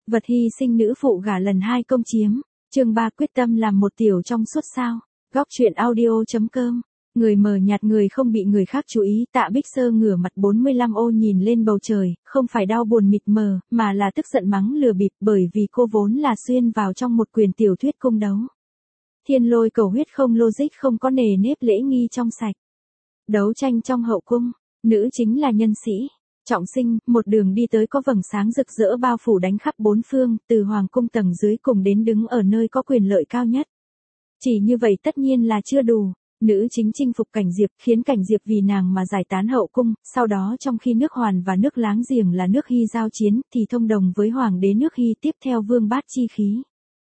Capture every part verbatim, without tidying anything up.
Vật hy sinh nữ phụ gả lần hai công chiếm. Chương ba quyết tâm làm một tiểu trong suốt sao. Góc truyện audio chấm com. Người mờ nhạt người không bị người khác chú ý. Tạ Bích Sơ ngửa mặt bốn mươi lăm ô nhìn lên bầu trời, không phải đau buồn mịt mờ, mà là tức giận mắng lừa bịp, bởi vì cô vốn là xuyên vào trong một quyển tiểu thuyết cung đấu. Thiên lôi cầu huyết không logic, không có nề nếp lễ nghi trong sạch. Đấu tranh trong hậu cung, nữ chính là nhân sĩ. Trọng sinh, một đường đi tới có vầng sáng rực rỡ bao phủ đánh khắp bốn phương, từ hoàng cung tầng dưới cùng đến đứng ở nơi có quyền lợi cao nhất. Chỉ như vậy tất nhiên là chưa đủ. Nữ chính chinh phục Cảnh Diệp, khiến Cảnh Diệp vì nàng mà giải tán hậu cung, sau đó trong khi nước Hoàn và nước láng giềng là nước Hy giao chiến, thì thông đồng với hoàng đế nước Hy tiếp theo vương bát chi khí.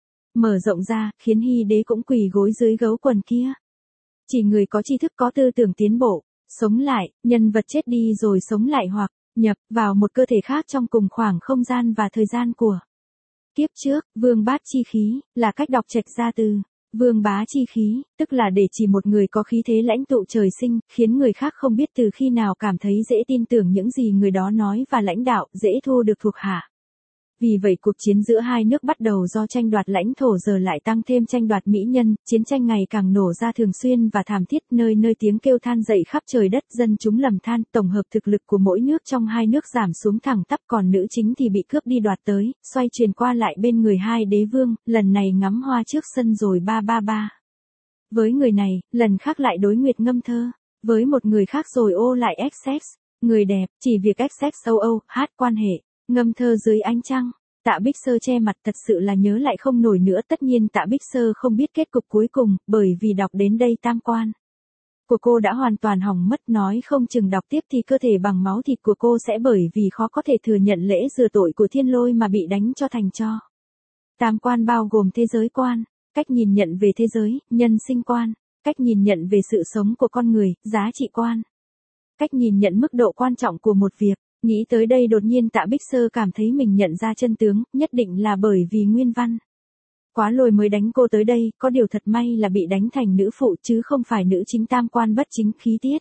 Mở rộng ra, khiến Hy đế cũng quỳ gối dưới gấu quần kia. Chỉ người có tri thức có tư tưởng tiến bộ, sống lại, nhân vật chết đi rồi sống lại hoặc nhập vào một cơ thể khác trong cùng khoảng không gian và thời gian của kiếp trước. Vương bát chi khí là cách đọc trạch ra từ vương bá chi khí, tức là để chỉ một người có khí thế lãnh tụ trời sinh, khiến người khác không biết từ khi nào cảm thấy dễ tin tưởng những gì người đó nói và lãnh đạo, dễ thu được thuộc hạ. Vì vậy cuộc chiến giữa hai nước bắt đầu do tranh đoạt lãnh thổ giờ lại tăng thêm tranh đoạt mỹ nhân, chiến tranh ngày càng nổ ra thường xuyên và thảm thiết, nơi nơi tiếng kêu than dậy khắp trời đất, dân chúng lầm than, tổng hợp thực lực của mỗi nước trong hai nước giảm xuống thẳng tắp, còn nữ chính thì bị cướp đi đoạt tới, xoay truyền qua lại bên người hai đế vương, lần này ngắm hoa trước sân rồi ba ba ba. Với người này, lần khác lại đối nguyệt ngâm thơ, với một người khác rồi ô lại Essex, người đẹp, chỉ việc Essex âu âu, hát quan hệ. Ngâm thơ dưới ánh trăng. Tạ Bích Sơ che mặt, thật sự là nhớ lại không nổi nữa. Tất nhiên Tạ Bích Sơ không biết kết cục cuối cùng, bởi vì đọc đến đây tam quan của cô đã hoàn toàn hỏng mất, nói không chừng đọc tiếp thì cơ thể bằng máu thịt của cô sẽ bởi vì khó có thể thừa nhận lễ rửa tội của thiên lôi mà bị đánh cho thành tro. Tam quan bao gồm thế giới quan, cách nhìn nhận về thế giới, nhân sinh quan, cách nhìn nhận về sự sống của con người, giá trị quan, cách nhìn nhận mức độ quan trọng của một việc. Nghĩ tới đây đột nhiên Tạ Bích Sơ cảm thấy mình nhận ra chân tướng, nhất định là bởi vì Nguyên Văn Quá Lôi mới đánh cô tới đây, có điều thật may là bị đánh thành nữ phụ chứ không phải nữ chính tam quan bất chính khí tiết.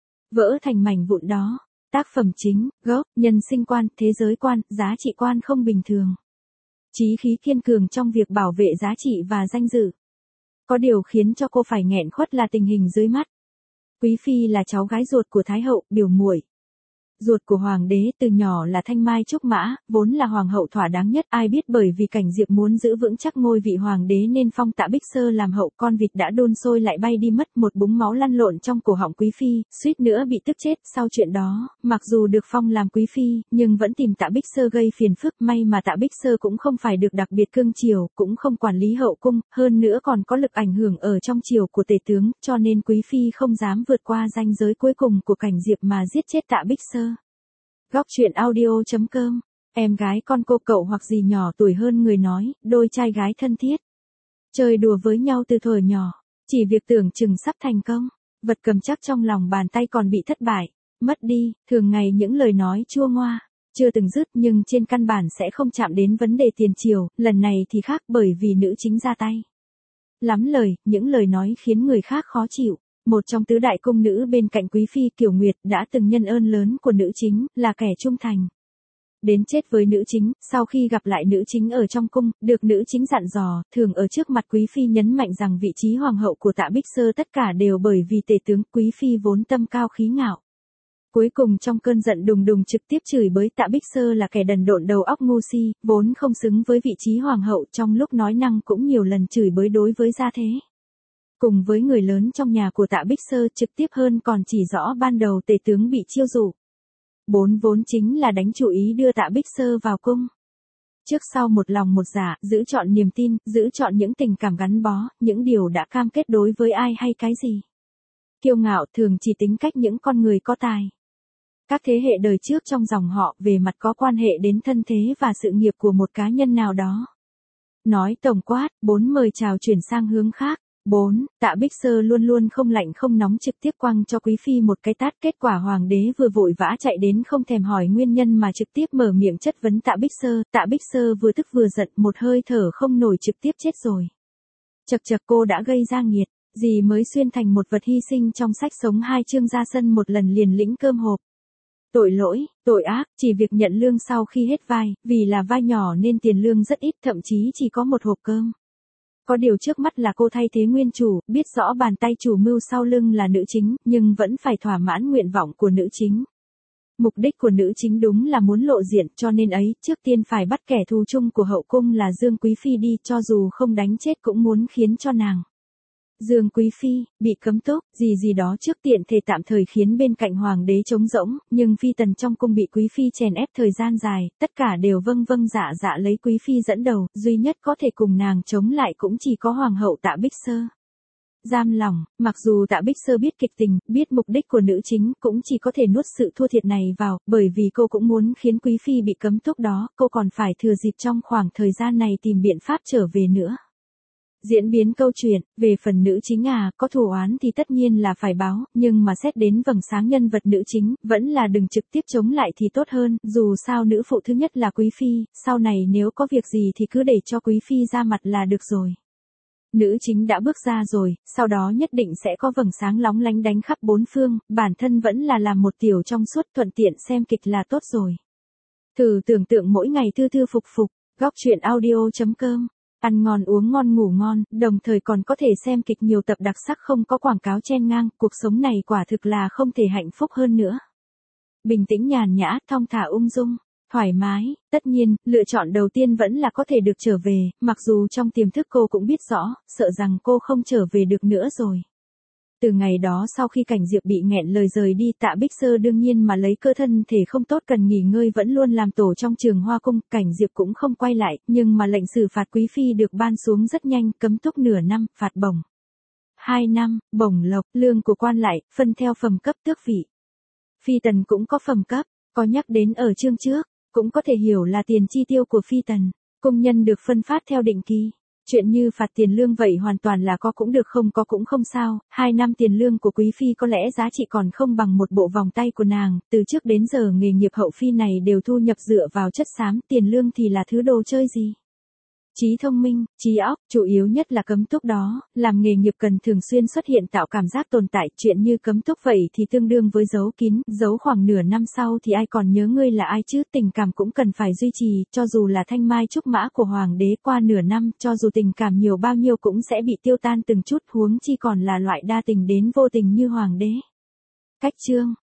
Vỡ thành mảnh vụn đó. Tác phẩm chính, gốc, nhân sinh quan, thế giới quan, giá trị quan không bình thường. Chí khí kiên cường trong việc bảo vệ giá trị và danh dự. Có điều khiến cho cô phải nghẹn khuất là tình hình dưới mắt. Quý phi là cháu gái ruột của Thái hậu, biểu muội ruột của hoàng đế, từ nhỏ là thanh mai trúc mã, vốn là hoàng hậu thỏa đáng nhất. Ai biết bởi vì Cảnh Diệp muốn giữ vững chắc ngôi vị hoàng đế nên phong Tạ Bích Sơ làm hậu, con vịt đã đun sôi lại bay đi mất, một búng máu lăn lộn trong cổ họng quý phi, suýt nữa bị tức chết. Sau chuyện đó, mặc dù được phong làm quý phi, nhưng vẫn tìm Tạ Bích Sơ gây phiền phức. May mà Tạ Bích Sơ cũng không phải được đặc biệt cưng chiều, cũng không quản lý hậu cung, hơn nữa còn có lực ảnh hưởng ở trong triều của tể tướng, cho nên quý phi không dám vượt qua ranh giới cuối cùng của Cảnh Diệp mà giết chết Tạ Bích Sơ. Góc truyện audio chấm com. Em gái con cô cậu hoặc gì nhỏ tuổi hơn người nói, đôi trai gái thân thiết. Chơi đùa với nhau từ thuở nhỏ, chỉ việc tưởng chừng sắp thành công, vật cầm chắc trong lòng bàn tay còn bị thất bại, mất đi, thường ngày những lời nói chua ngoa, chưa từng dứt nhưng trên căn bản sẽ không chạm đến vấn đề tiền triều, lần này thì khác bởi vì nữ chính ra tay. Lắm lời, những lời nói khiến người khác khó chịu. Một trong tứ đại cung nữ bên cạnh quý phi Kiều Nguyệt đã từng nhân ơn lớn của nữ chính, là kẻ trung thành đến chết với nữ chính. Sau khi gặp lại nữ chính ở trong cung, được nữ chính dặn dò, thường ở trước mặt quý phi nhấn mạnh rằng vị trí hoàng hậu của Tạ Bích Sơ tất cả đều bởi vì tể tướng. Quý phi vốn tâm cao khí ngạo, cuối cùng trong cơn giận đùng đùng trực tiếp chửi bới Tạ Bích Sơ là kẻ đần độn đầu óc ngu si, vốn không xứng với vị trí hoàng hậu. Trong lúc nói năng cũng nhiều lần chửi bới đối với gia thế cùng với người lớn trong nhà của Tạ Bích Sơ, trực tiếp hơn còn chỉ rõ ban đầu tể tướng bị chiêu dụ. Bốn vốn chính là đánh chủ ý đưa Tạ Bích Sơ vào cung. Trước sau một lòng một dạ, giữ chọn niềm tin, giữ chọn những tình cảm gắn bó, những điều đã cam kết đối với ai hay cái gì. Kiêu ngạo thường chỉ tính cách những con người có tài. Các thế hệ đời trước trong dòng họ về mặt có quan hệ đến thân thế và sự nghiệp của một cá nhân nào đó. Nói tổng quát, bốn mời chào chuyển sang hướng khác. bốn. Tạ Bích Sơ luôn luôn không lạnh không nóng, trực tiếp quăng cho quý phi một cái tát. Kết quả hoàng đế vừa vội vã chạy đến không thèm hỏi nguyên nhân mà trực tiếp mở miệng chất vấn Tạ Bích Sơ. Tạ Bích Sơ vừa tức vừa giận, một hơi thở không nổi trực tiếp chết rồi. Chật chật, cô đã gây ra nghiệt gì mới xuyên thành một vật hy sinh trong sách sống hai chương ra sân một lần liền lĩnh cơm hộp. Tội lỗi, tội ác, chỉ việc nhận lương sau khi hết vai, vì là vai nhỏ nên tiền lương rất ít, thậm chí chỉ có một hộp cơm. Có điều trước mắt là cô thay thế nguyên chủ, biết rõ bàn tay chủ mưu sau lưng là nữ chính, nhưng vẫn phải thỏa mãn nguyện vọng của nữ chính. Mục đích của nữ chính đúng là muốn lộ diện, cho nên ấy, trước tiên phải bắt kẻ thù chung của hậu cung là Dương Quý Phi đi, cho dù không đánh chết cũng muốn khiến cho nàng. Dương Quý Phi, bị cấm túc, gì gì đó trước tiện thể tạm thời khiến bên cạnh hoàng đế trống rỗng, nhưng phi tần trong cung bị Quý Phi chèn ép thời gian dài, tất cả đều vâng vâng dạ dạ lấy Quý Phi dẫn đầu, duy nhất có thể cùng nàng chống lại cũng chỉ có hoàng hậu Tạ Bích Sơ. Giam lòng, mặc dù Tạ Bích Sơ biết kịch tình, biết mục đích của nữ chính, cũng chỉ có thể nuốt sự thua thiệt này vào, bởi vì cô cũng muốn khiến Quý Phi bị cấm túc đó, cô còn phải thừa dịp trong khoảng thời gian này tìm biện pháp trở về nữa. Diễn biến câu chuyện, về phần nữ chính à, có thù oán thì tất nhiên là phải báo, nhưng mà xét đến vầng sáng nhân vật nữ chính, vẫn là đừng trực tiếp chống lại thì tốt hơn, dù sao nữ phụ thứ nhất là Quý Phi, sau này nếu có việc gì thì cứ để cho Quý Phi ra mặt là được rồi. Nữ chính đã bước ra rồi, sau đó nhất định sẽ có vầng sáng lóng lánh đánh khắp bốn phương, bản thân vẫn là làm một tiểu trong suốt, thuận tiện xem kịch là tốt rồi. Thử tưởng tượng mỗi ngày thư thư phục phục, góc truyện audio chấm com. Ăn ngon uống ngon ngủ ngon, đồng thời còn có thể xem kịch nhiều tập đặc sắc không có quảng cáo chen ngang, cuộc sống này quả thực là không thể hạnh phúc hơn nữa. Bình tĩnh nhàn nhã, thong thả ung dung, thoải mái, tất nhiên, lựa chọn đầu tiên vẫn là có thể được trở về, mặc dù trong tiềm thức cô cũng biết rõ, sợ rằng cô không trở về được nữa rồi. Từ ngày đó sau khi Cảnh Diệp bị nghẹn lời rời đi, Tạ Bích Sơ đương nhiên mà lấy cơ thân thể không tốt cần nghỉ ngơi vẫn luôn làm tổ trong Trường Hoa Cung, Cảnh Diệp cũng không quay lại, nhưng mà lệnh xử phạt Quý Phi được ban xuống rất nhanh, cấm túc nửa năm, phạt bổng hai năm, bổng lộc, lương của quan lại, phân theo phẩm cấp tước vị. Phi tần cũng có phẩm cấp, có nhắc đến ở chương trước, cũng có thể hiểu là tiền chi tiêu của phi tần, cung nhân được phân phát theo định kỳ. Chuyện như phạt tiền lương vậy hoàn toàn là có cũng được không có cũng không sao, hai năm tiền lương của Quý Phi có lẽ giá trị còn không bằng một bộ vòng tay của nàng, từ trước đến giờ nghề nghiệp hậu phi này đều thu nhập dựa vào chất xám, tiền lương thì là thứ đồ chơi gì. Trí thông minh, trí óc, chủ yếu nhất là cấm túc đó, làm nghề nghiệp cần thường xuyên xuất hiện tạo cảm giác tồn tại, chuyện như cấm túc vậy thì tương đương với giấu kín, giấu khoảng nửa năm sau thì ai còn nhớ ngươi là ai chứ, tình cảm cũng cần phải duy trì, cho dù là thanh mai trúc mã của hoàng đế qua nửa năm, cho dù tình cảm nhiều bao nhiêu cũng sẽ bị tiêu tan từng chút, huống chi còn là loại đa tình đến vô tình như hoàng đế. Cách chương